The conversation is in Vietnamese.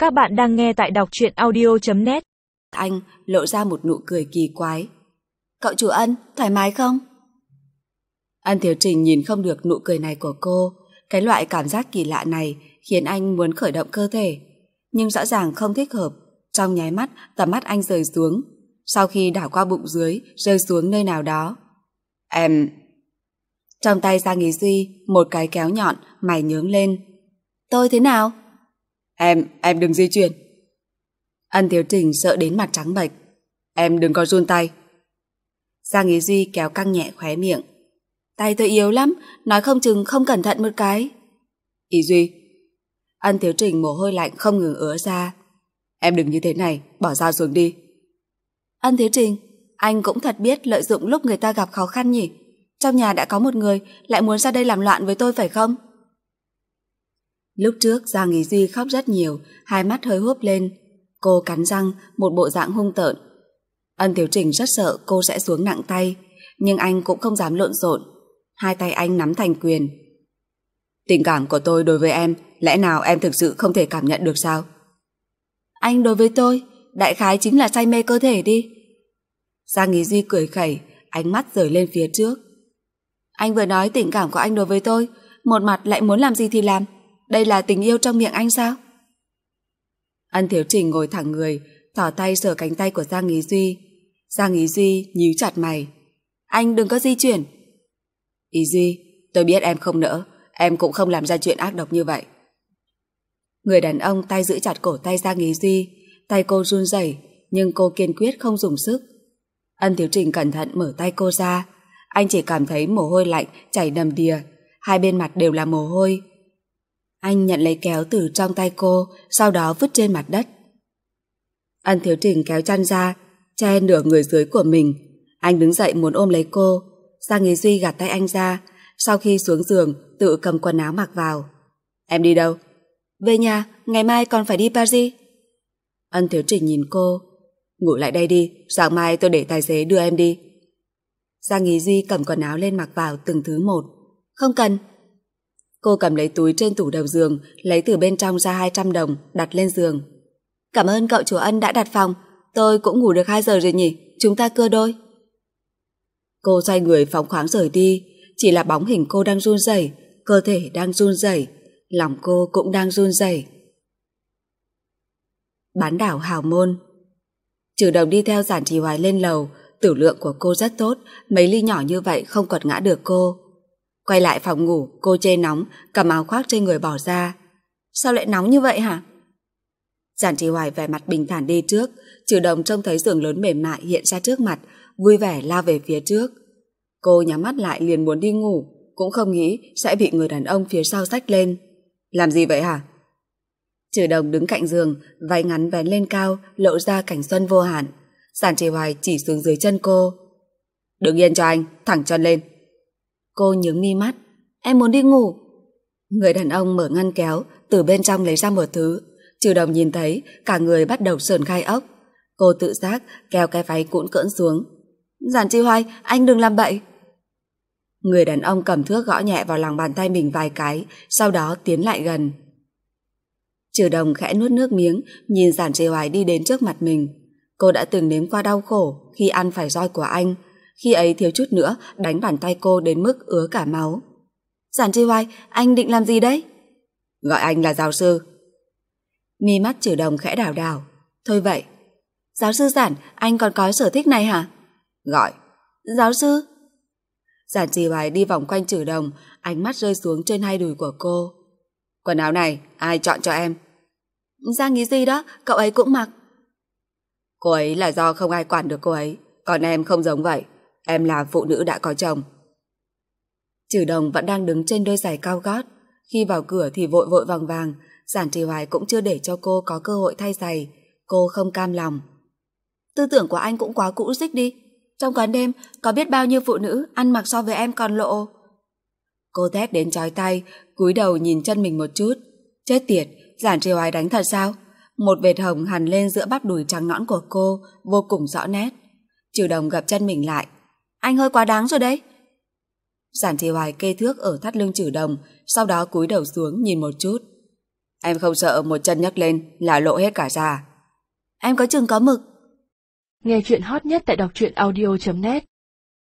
Các bạn đang nghe tại đọc truyện audio.net. Anh lộ ra một nụ cười kỳ quái. Cậu chủ Ân, thoải mái không? Ân Thiếu Trình nhìn không được nụ cười này của cô. Cái loại cảm giác kỳ lạ này khiến anh muốn khởi động cơ thể, nhưng rõ ràng không thích hợp. Trong nháy mắt, tầm mắt anh rời xuống, sau khi đảo qua bụng dưới, rơi xuống nơi nào đó. Em... Trong tay Giang Ý Duy, một cái kéo nhọn, mày nhướng lên. Tôi thế nào? Em đừng di chuyển. Ân Thiếu Trình sợ đến mặt trắng bệch. Em đừng có run tay. Giang Ý Duy kéo căng nhẹ khóe miệng. Tay tôi yếu lắm, nói không chừng không cẩn thận một cái. Ý Duy. Ân Thiếu Trình mồ hôi lạnh không ngừng ứa ra. Em đừng như thế này, bỏ dao xuống đi. Ân Thiếu Trình, anh cũng thật biết lợi dụng lúc người ta gặp khó khăn nhỉ. Trong nhà đã có một người, lại muốn ra đây làm loạn với tôi phải không? Lúc trước Giang Ý Duy khóc rất nhiều, hai mắt hơi húp lên. Cô cắn răng, một bộ dạng hung tợn. Ân Thiếu Trình rất sợ cô sẽ xuống nặng tay, nhưng anh cũng không dám lộn xộn. Hai tay anh nắm thành quyền. Tình cảm của tôi đối với em, lẽ nào em thực sự không thể cảm nhận được sao? Anh đối với tôi, đại khái chính là say mê cơ thể đi. Giang Ý Duy cười khẩy, ánh mắt rời lên phía trước. Anh vừa nói tình cảm của anh đối với tôi, một mặt lại muốn làm gì thì làm. Đây là tình yêu trong miệng anh sao? Ân Thiếu Trình ngồi thẳng người, thỏ tay sờ cánh tay của Giang Ý Duy. Giang Ý Duy nhíu chặt mày. Anh đừng có di chuyển. Ý Duy, tôi biết em không nỡ, em cũng không làm ra chuyện ác độc như vậy. Người đàn ông tay giữ chặt cổ tay Giang Ý Duy, tay cô run rẩy, nhưng cô kiên quyết không dùng sức. Ân Thiếu Trình cẩn thận mở tay cô ra, anh chỉ cảm thấy mồ hôi lạnh chảy đầm đìa, hai bên mặt đều là mồ hôi. Anh nhận lấy kéo từ trong tay cô, sau đó vứt trên mặt đất. Ân Thiếu Trình kéo chăn ra, che nửa người dưới của mình. Anh đứng dậy muốn ôm lấy cô. Giang Ý Duy gạt tay anh ra, sau khi xuống giường tự cầm quần áo mặc vào. Em đi đâu? Về nhà, ngày mai còn phải đi Paris. Ân Thiếu Trình nhìn cô. Ngủ lại đây đi, sáng mai tôi để tài xế đưa em đi. Giang Ý Duy cầm quần áo lên mặc vào từng thứ một. Không cần. Cô cầm lấy túi trên tủ đầu giường, lấy từ bên trong ra 200 đồng, đặt lên giường. Cảm ơn cậu chủ Ân đã đặt phòng, tôi cũng ngủ được 2 giờ rồi nhỉ, chúng ta cưa đôi. Cô xoay người phóng khoáng rời đi, chỉ là bóng hình cô đang run rẩy, cơ thể đang run rẩy, lòng cô cũng đang run rẩy. Bán đảo Hào Môn. Trừ Đồng đi theo Giản Trì Hoài lên lầu, tử lượng của cô rất tốt, mấy ly nhỏ như vậy không quật ngã được cô. Quay lại phòng ngủ, cô chê nóng, cầm áo khoác trên người bỏ ra. Sao lại nóng như vậy hả? Giản Trì Hoài vẻ mặt bình thản đi trước, Trừ Đồng trông thấy giường lớn mềm mại hiện ra trước mặt, vui vẻ lao về phía trước. Cô nhắm mắt lại liền muốn đi ngủ, cũng không nghĩ sẽ bị người đàn ông phía sau xách lên. Làm gì vậy hả? Trừ Đồng đứng cạnh giường, váy ngắn vén lên cao, lộ ra cảnh xuân vô hạn. Giản Trì Hoài chỉ xuống dưới chân cô. Đứng yên cho anh, thẳng chân lên. Cô nhướng mi mắt. Em muốn đi ngủ. Người đàn ông mở ngăn kéo, từ bên trong lấy ra một thứ. Trừ Đồng nhìn thấy, cả người bắt đầu sởn gai ốc. Cô tự giác kéo cái váy cuỗn cưỡn xuống. Giản Trì Hoài, anh đừng làm bậy. Người đàn ông cầm thước gõ nhẹ vào lòng bàn tay mình vài cái, sau đó tiến lại gần. Trừ Đồng khẽ nuốt nước miếng, nhìn Giản Trì Hoài đi đến trước mặt mình. Cô đã từng nếm qua đau khổ khi ăn phải roi của anh, khi ấy thiếu chút nữa đánh bàn tay cô đến mức ứa cả máu. Giản Trì Hoài, anh định làm gì đấy? Gọi anh là giáo sư. Mi mắt Trừ Đồng khẽ đảo đảo. Thôi vậy. Giáo sư Giản, anh còn có sở thích này hả? Gọi. Giáo sư. Giản Trì Hoài đi vòng quanh Trừ Đồng, ánh mắt rơi xuống trên hai đùi của cô. Quần áo này ai chọn cho em? Giang Ý Duy đó, cậu ấy cũng mặc. Cô ấy là do không ai quản được cô ấy, còn em không giống vậy, em là phụ nữ đã có chồng. Trừ Đồng vẫn đang đứng trên đôi giày cao gót, khi vào cửa thì vội vội vàng vàng. Giản Trì Hoài cũng chưa để cho cô có cơ hội thay giày, cô không cam lòng. Tư tưởng của anh cũng quá cũ rích đi, trong quán đêm có biết bao nhiêu phụ nữ ăn mặc so với em còn lộ. Cô thét đến chói tai, cúi đầu nhìn chân mình một chút. Chết tiệt, Giản Trì Hoài đánh thật sao? Một vệt hồng hằn lên giữa bắp đùi trắng nõn của cô, vô cùng rõ nét. Trừ Đồng gập chân mình lại. Anh hơi quá đáng rồi đấy. Giản Trì Hoài kê thước ở thắt lưng Trừ Đồng, sau đó cúi đầu xuống nhìn một chút. Em không sợ một chân nhấc lên là lộ hết cả da? Em có chừng có mực. Nghe chuyện hot nhất tại đọc truyện audio.net